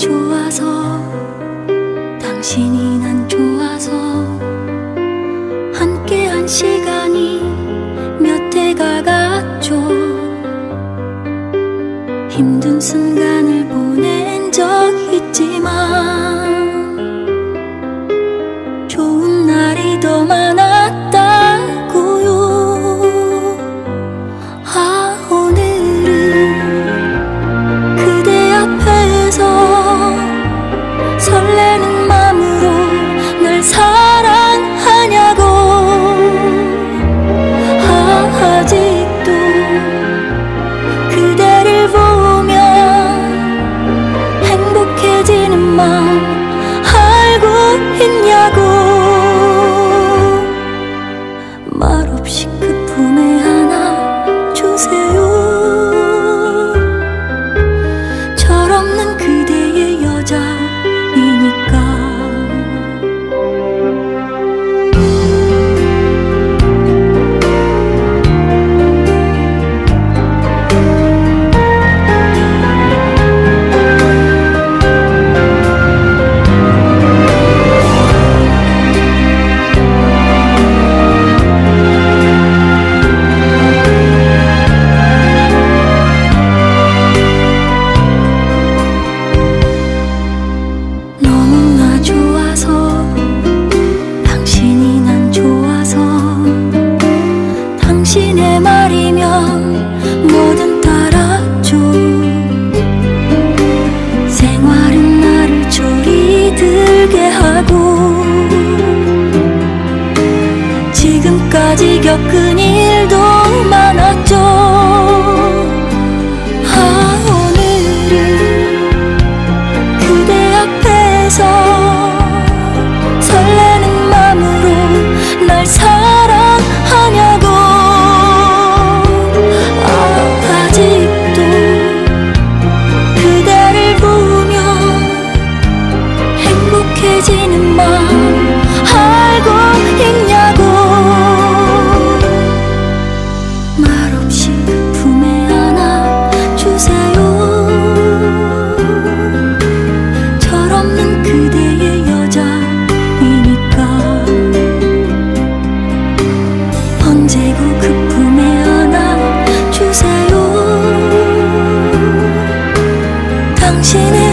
좋아서 당신이 난 좋아서 함께한 시간이 몇 해가 갔죠. 힘든 순간을 보낸 적 있지만 좋은 날이 더 많았다고요. 아, 오늘은 그대 앞에서 설레는 마음으로 널 사랑하냐고. 아, 아직도 그대를 보면 행복해지는 마음 알고 있냐고. 말없이 그 품에 안아주세요. 철없는 그대의 여자이니까. 너무나 좋아서 당신이 난 좋아서 당신의 말이면 뭐든 따랐죠. 생활은 나를 저리 들게 하고 지금까지 겪은 일도 많았죠. 아, 오늘은 그대 앞에서 설레는 마음으로 날 사랑하냐고. 아, 아직도 그대를 보면 행복해지는 마음 알고 있냐고. 말없이 그 품에 안아주세요. 철없는 그대의 여자이니까. 언제고 그 품에 안아주세요. 당신의